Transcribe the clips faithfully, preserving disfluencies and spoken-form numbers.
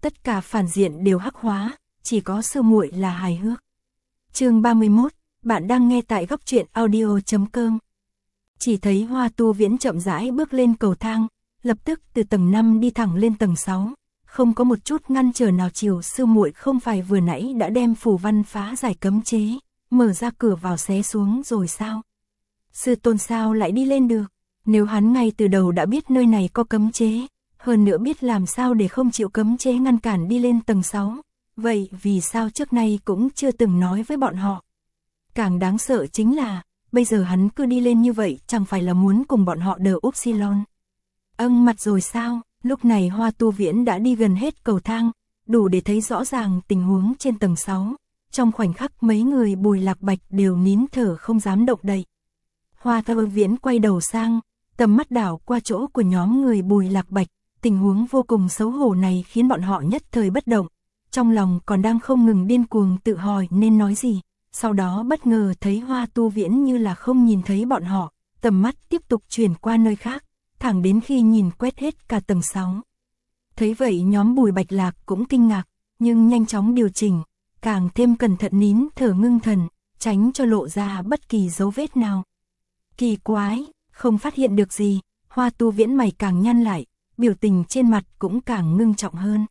tất cả phản diện đều hắc hóa, chỉ có sư muội là hài hước. Chương ba mươi mốt, bạn đang nghe tại góc truyện audio chấm com. Chỉ thấy Hoa Tu Viễn chậm rãi bước lên cầu thang, lập tức từ tầng năm đi thẳng lên tầng sáu, không có một chút ngăn trở nào. Chiều sư muội không phải vừa nãy đã đem phù văn phá giải cấm chế, mở ra cửa vào xé xuống rồi sao? Sư tôn sao lại đi lên được? Nếu hắn ngay từ đầu đã biết nơi này có cấm chế, hơn nữa biết làm sao để không chịu cấm chế ngăn cản đi lên tầng sáu, vậy vì sao trước nay cũng chưa từng nói với bọn họ? Càng đáng sợ chính là, bây giờ hắn cứ đi lên như vậy chẳng phải là muốn cùng bọn họ đờ Upsilon. Âng mặt rồi sao? Lúc này Hoa Tu Viễn đã đi gần hết cầu thang, đủ để thấy rõ ràng tình huống trên tầng sáu. Trong khoảnh khắc mấy người Bùi Lạc Bạch đều nín thở không dám động đậy. Hoa Tu Viễn quay đầu sang, tầm mắt đảo qua chỗ của nhóm người Bùi Lạc Bạch, tình huống vô cùng xấu hổ này khiến bọn họ nhất thời bất động, trong lòng còn đang không ngừng điên cuồng tự hỏi nên nói gì, sau đó bất ngờ thấy Hoa Tu Viễn như là không nhìn thấy bọn họ, tầm mắt tiếp tục chuyển qua nơi khác, thẳng đến khi nhìn quét hết cả tầng sáu. Thấy vậy nhóm Bùi Bạch Lạc cũng kinh ngạc, nhưng nhanh chóng điều chỉnh, càng thêm cẩn thận nín thở ngưng thần, tránh cho lộ ra bất kỳ dấu vết nào. Kỳ quái, không phát hiện được gì, Hoa Tu Viễn mày càng nhăn lại, biểu tình trên mặt cũng càng ngưng trọng hơn.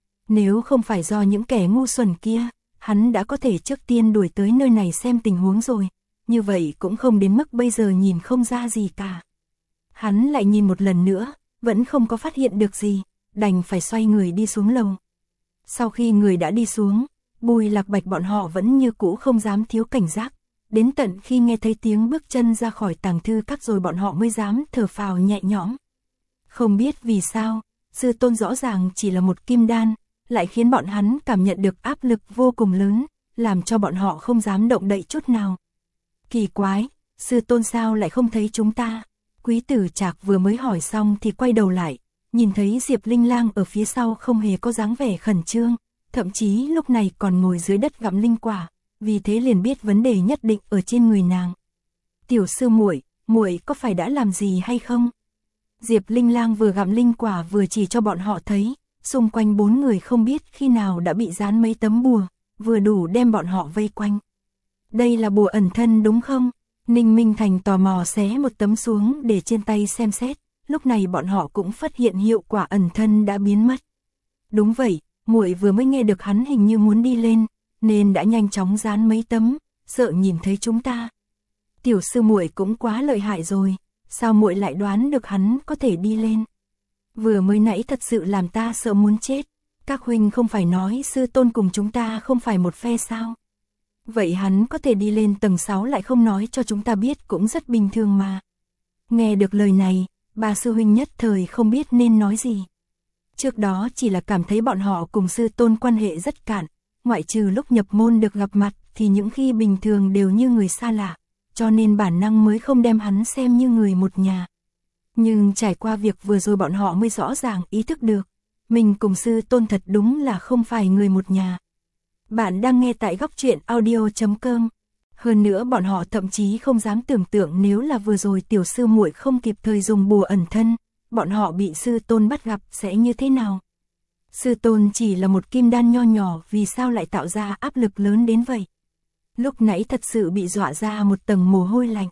Nếu không phải do những kẻ ngu xuẩn kia, hắn đã có thể trước tiên đuổi tới nơi này xem tình huống rồi, như vậy cũng không đến mức bây giờ nhìn không ra gì cả. Hắn lại nhìn một lần nữa, vẫn không có phát hiện được gì, đành phải xoay người đi xuống lầu. Sau khi người đã đi xuống, Bùi Lạc Bạch bọn họ vẫn như cũ không dám thiếu cảnh giác, đến tận khi nghe thấy tiếng bước chân ra khỏi tàng thư các rồi bọn họ mới dám thở phào nhẹ nhõm. Không biết vì sao, sư tôn rõ ràng chỉ là một kim đan, lại khiến bọn hắn cảm nhận được áp lực vô cùng lớn, làm cho bọn họ không dám động đậy chút nào. Kỳ quái, sư tôn sao lại không thấy chúng ta? Quý Tử Trạc vừa mới hỏi xong thì quay đầu lại, nhìn thấy Diệp Linh Lang ở phía sau không hề có dáng vẻ khẩn trương, thậm chí lúc này còn ngồi dưới đất gặm linh quả, vì thế liền biết vấn đề nhất định ở trên người nàng. Tiểu sư muội, muội có phải đã làm gì hay không? Diệp Linh Lang vừa gặm linh quả vừa chỉ cho bọn họ thấy, xung quanh bốn người không biết khi nào đã bị dán mấy tấm bùa, vừa đủ đem bọn họ vây quanh. Đây là bùa ẩn thân đúng không? Ninh Minh Thành tò mò xé một tấm xuống để trên tay xem xét, lúc này bọn họ cũng phát hiện hiệu quả ẩn thân đã biến mất. Đúng vậy, muội vừa mới nghe được hắn hình như muốn đi lên, nên đã nhanh chóng dán mấy tấm, sợ nhìn thấy chúng ta. Tiểu sư muội cũng quá lợi hại rồi, sao muội lại đoán được hắn có thể đi lên? Vừa mới nãy thật sự làm ta sợ muốn chết, các huynh không phải nói sư tôn cùng chúng ta không phải một phe sao? Vậy hắn có thể đi lên tầng sáu lại không nói cho chúng ta biết cũng rất bình thường mà. Nghe được lời này, bà sư huynh nhất thời không biết nên nói gì. Trước đó chỉ là cảm thấy bọn họ cùng sư tôn quan hệ rất cạn, ngoại trừ lúc nhập môn được gặp mặt thì những khi bình thường đều như người xa lạ, cho nên bản năng mới không đem hắn xem như người một nhà. Nhưng trải qua việc vừa rồi bọn họ mới rõ ràng ý thức được, mình cùng sư tôn thật đúng là không phải người một nhà. Bạn đang nghe tại góc truyện audio chấm com. Hơn nữa bọn họ thậm chí không dám tưởng tượng nếu là vừa rồi tiểu sư muội không kịp thời dùng bùa ẩn thân, bọn họ bị sư tôn bắt gặp sẽ như thế nào. Sư tôn chỉ là một kim đan nho nhỏ, vì sao lại tạo ra áp lực lớn đến vậy? Lúc nãy thật sự bị dọa ra một tầng mồ hôi lạnh.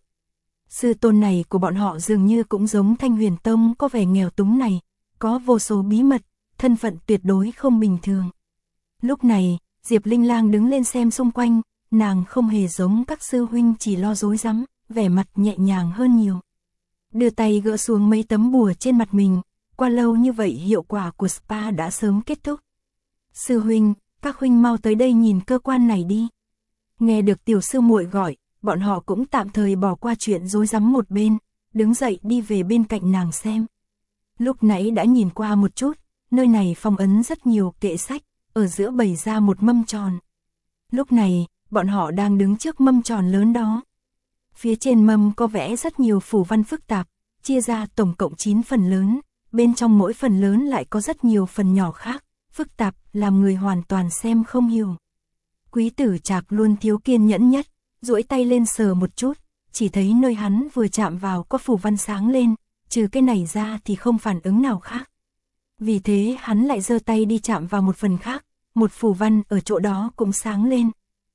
Sư tôn này của bọn họ dường như cũng giống Thanh Huyền Tông có vẻ nghèo túng này, có vô số bí mật, thân phận tuyệt đối không bình thường. Lúc này, Diệp Linh Lang đứng lên xem xung quanh, nàng không hề giống các sư huynh chỉ lo rối rắm, vẻ mặt nhẹ nhàng hơn nhiều. Đưa tay gỡ xuống mấy tấm bùa trên mặt mình, qua lâu như vậy hiệu quả của spa đã sớm kết thúc. Sư huynh, các huynh mau tới đây nhìn cơ quan này đi. Nghe được tiểu sư muội gọi, bọn họ cũng tạm thời bỏ qua chuyện rối rắm một bên, đứng dậy đi về bên cạnh nàng xem. Lúc nãy đã nhìn qua một chút, nơi này phong ấn rất nhiều kệ sách, ở giữa bày ra một mâm tròn. Lúc này, bọn họ đang đứng trước mâm tròn lớn đó. Phía trên mâm có vẽ rất nhiều phù văn phức tạp, chia ra tổng cộng chín phần lớn, bên trong mỗi phần lớn lại có rất nhiều phần nhỏ khác, phức tạp, làm người hoàn toàn xem không hiểu. Quý Tử Trạc luôn thiếu kiên nhẫn nhất, duỗi tay lên sờ một chút, chỉ thấy nơi hắn vừa chạm vào có phù văn sáng lên, trừ cái này ra thì không phản ứng nào khác. Vì thế hắn lại giơ tay đi chạm vào một phần khác, một phù văn ở chỗ đó cũng sáng lên.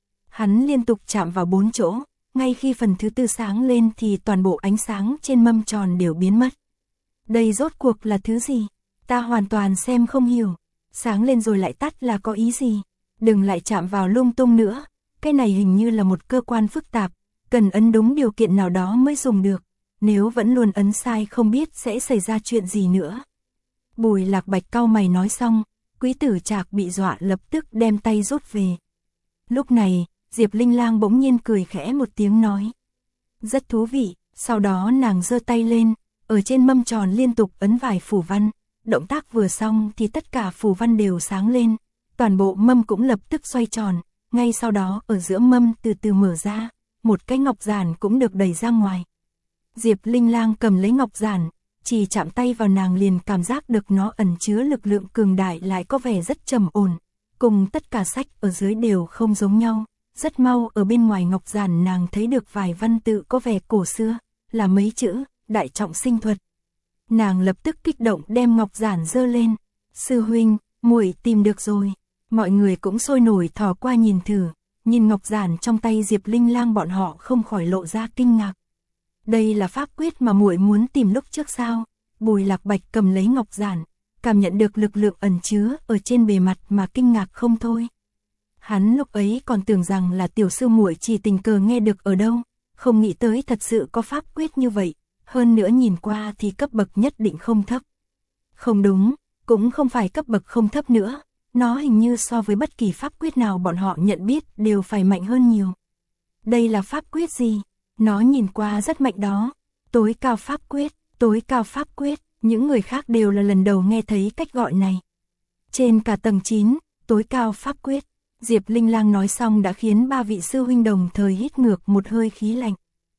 Hắn liên tục chạm vào bốn chỗ, ngay khi phần thứ tư sáng lên thì toàn bộ ánh sáng trên mâm tròn đều biến mất. Đây rốt cuộc là thứ gì? Ta hoàn toàn xem không hiểu. Sáng lên rồi lại tắt là có ý gì? Đừng lại chạm vào lung tung nữa. Cái này hình như là một cơ quan phức tạp, cần ấn đúng điều kiện nào đó mới dùng được. Nếu vẫn luôn ấn sai không biết sẽ xảy ra chuyện gì nữa. Bùi Lạc Bạch cau mày nói xong, Quý Tử Trạc bị dọa lập tức đem tay rút về. Lúc này, Diệp Linh Lang bỗng nhiên cười khẽ một tiếng nói. Rất thú vị, sau đó nàng giơ tay lên, ở trên mâm tròn liên tục ấn vài phù văn. Động tác vừa xong thì tất cả phù văn đều sáng lên, toàn bộ mâm cũng lập tức xoay tròn, ngay sau đó ở giữa mâm từ từ mở ra, một cái ngọc giản cũng được đẩy ra ngoài. Diệp Linh Lang cầm lấy ngọc giản, chỉ chạm tay vào nàng liền cảm giác được nó ẩn chứa lực lượng cường đại lại có vẻ rất trầm ổn, cùng tất cả sách ở dưới đều không giống nhau. Rất mau ở bên ngoài ngọc giản nàng thấy được vài văn tự có vẻ cổ xưa, là mấy chữ, đại trọng sinh thuật. Nàng lập tức kích động đem ngọc giản giơ lên. Sư huynh, muội tìm được rồi. Mọi người cũng sôi nổi thò qua nhìn thử, nhìn ngọc giản trong tay Diệp Linh Lang bọn họ không khỏi lộ ra kinh ngạc. Đây là pháp quyết mà muội muốn tìm lúc trước sao? Bùi Lạc Bạch cầm lấy ngọc giản, cảm nhận được lực lượng ẩn chứa ở trên bề mặt mà kinh ngạc không thôi. Hắn lúc ấy còn tưởng rằng là tiểu sư muội chỉ tình cờ nghe được ở đâu, không nghĩ tới thật sự có pháp quyết như vậy, hơn nữa nhìn qua thì cấp bậc nhất định không thấp. Không đúng, cũng không phải cấp bậc không thấp nữa, nó hình như so với bất kỳ pháp quyết nào bọn họ nhận biết đều phải mạnh hơn nhiều. Đây là pháp quyết gì? Nó nhìn qua rất mạnh đó. Tối cao pháp quyết, tối cao pháp quyết, những người khác đều là lần đầu nghe thấy cách gọi này. Trên cả tầng chín, tối cao pháp quyết. Diệp Linh Lang nói xong đã khiến ba vị sư huynh đồng thời hít ngược một hơi khí lạnh.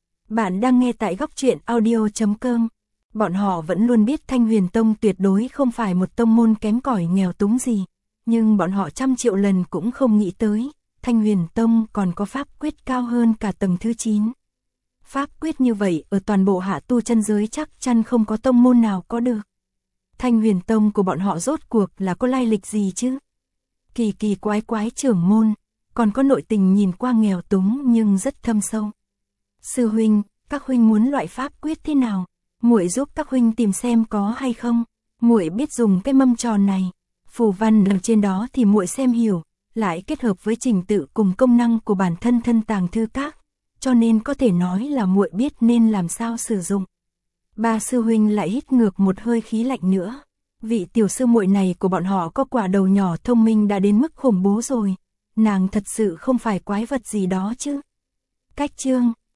Bạn đang nghe tại góc truyện audio chấm com. Bọn họ vẫn luôn biết Thanh Huyền Tông tuyệt đối không phải một tông môn kém cỏi nghèo túng gì, nhưng bọn họ trăm triệu lần cũng không nghĩ tới, Thanh Huyền Tông còn có pháp quyết cao hơn cả tầng thứ chín. Pháp quyết như vậy ở toàn bộ hạ tu chân giới chắc chắn không có tông môn nào có được. Thanh Huyền Tông của bọn họ rốt cuộc là có lai lịch gì chứ? Kỳ kỳ quái quái trưởng môn, còn có nội tình nhìn qua nghèo túng nhưng rất thâm sâu. Sư huynh, các huynh muốn loại pháp quyết thế nào? Muội giúp các huynh tìm xem có hay không. Muội biết dùng cái mâm tròn này, phù văn ở trên đó thì muội xem hiểu, lại kết hợp với trình tự cùng công năng của bản thân thân tàng thư các, cho nên có thể nói là muội biết nên làm sao sử dụng. Ba sư huynh lại hít ngược một hơi khí lạnh nữa. Vị tiểu sư muội này của bọn họ có quả đầu nhỏ thông minh đã đến mức khủng bố rồi. Nàng thật sự không phải quái vật gì đó chứ. Cách chương